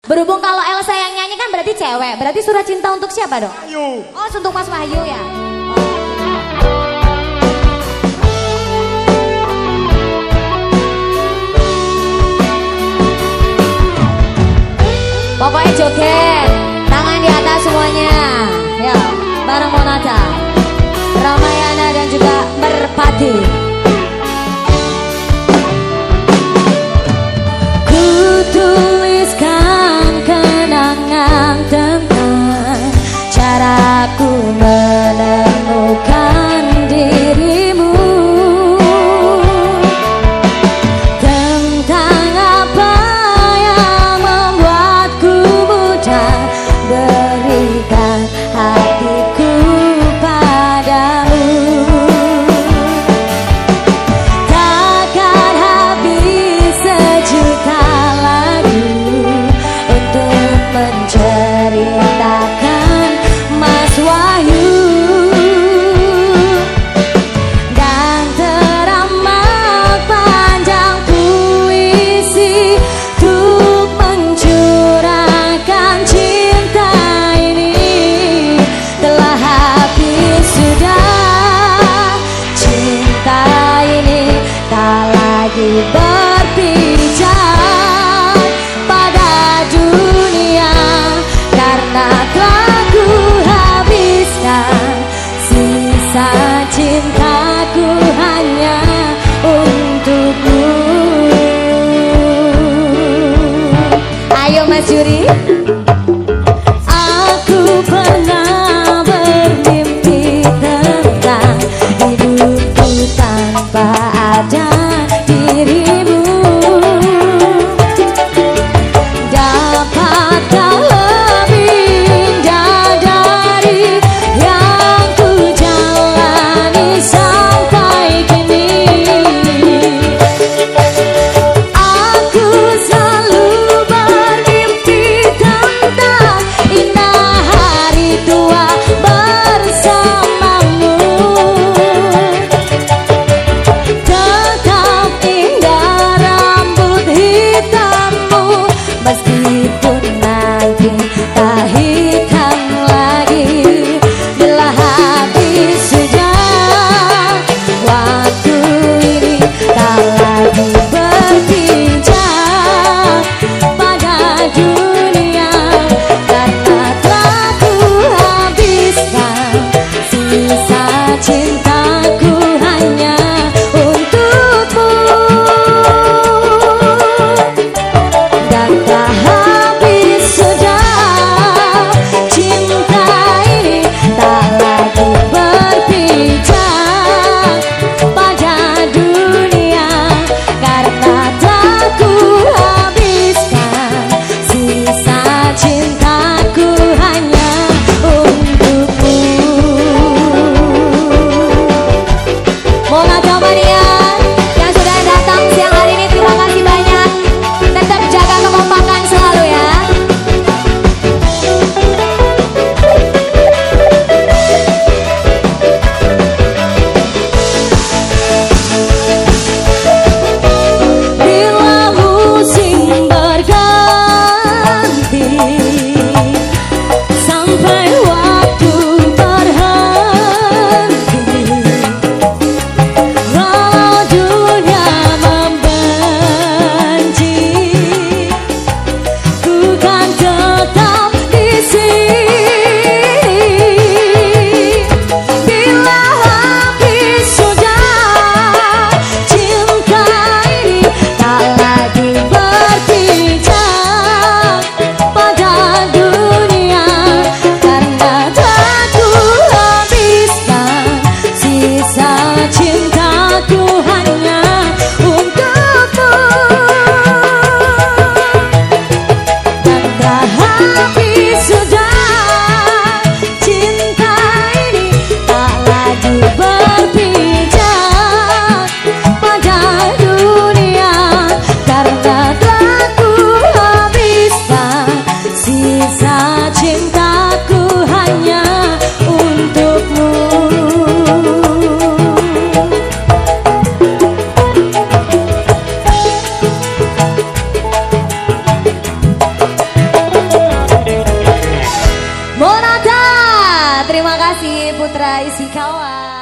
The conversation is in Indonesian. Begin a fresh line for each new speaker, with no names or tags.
Berhubung kalau Elsa yang nyanyi kan berarti cewek, berarti surat cinta untuk siapa dong?
Wahyu.
Oh, untuk Mas Wahyu ya. Pokoknya joget, tangan di atas semuanya. Ya, bareng Monata, Ramayana dan juga Merpati. Ku tuliskan kenangan tentang caraku menemukan dirimu, tentang apa yang membuatku mudah berikan hatiku padamu. Takkan habis sejuta lagu untuk menceritakan Mas Wahyu, dan teramat panjang puisi untuk mencurahkan cinta ini. Telah habis sudah cinta ini, tak lagi berpijak pada dunia, karena telah ku habiskan sisa cintaku hanya untukmu. Ayo Mas Juri. Aku pernah bermimpi tentang hidupku tanpa ada dirimu. Dapatkah lebih indah dari yang ku jalani sampai kini? Aku selalu bermimpi tentang indah hari tua bersamamu. Tetap indah rambut hitammu, meskipun nanti tak hitam lagi. Bila habis sudah waktu ini, tak lagi berpijak pada dunia, karena telah ku habiskan sisa cintaku hanya untukmu. Dan tak habis sudah cinta ini, tak lagi berpijak pada dunia, karena telah ku habiskan sisa cintaku hanya untukmu. Monata Mania yang sudah datang siang hari ini, terima kasih banyak. Tetap jaga kekompakan selalu ya. Bila musim berganti, sampai waktu berhenti, walau dunia membenci, ku kan tetap di sini. Bila habis sudah cinta ini, tak lagi berpijak pada dunia, karena telah ku habiskan sisa cintaku hanya untukmu. Dan tak habis sudah cinta ini, tak lagi berpijak pada dunia, karena telah ku habiskan sisa cintaku hanya untukmu. terima kasih Putra Isikawa.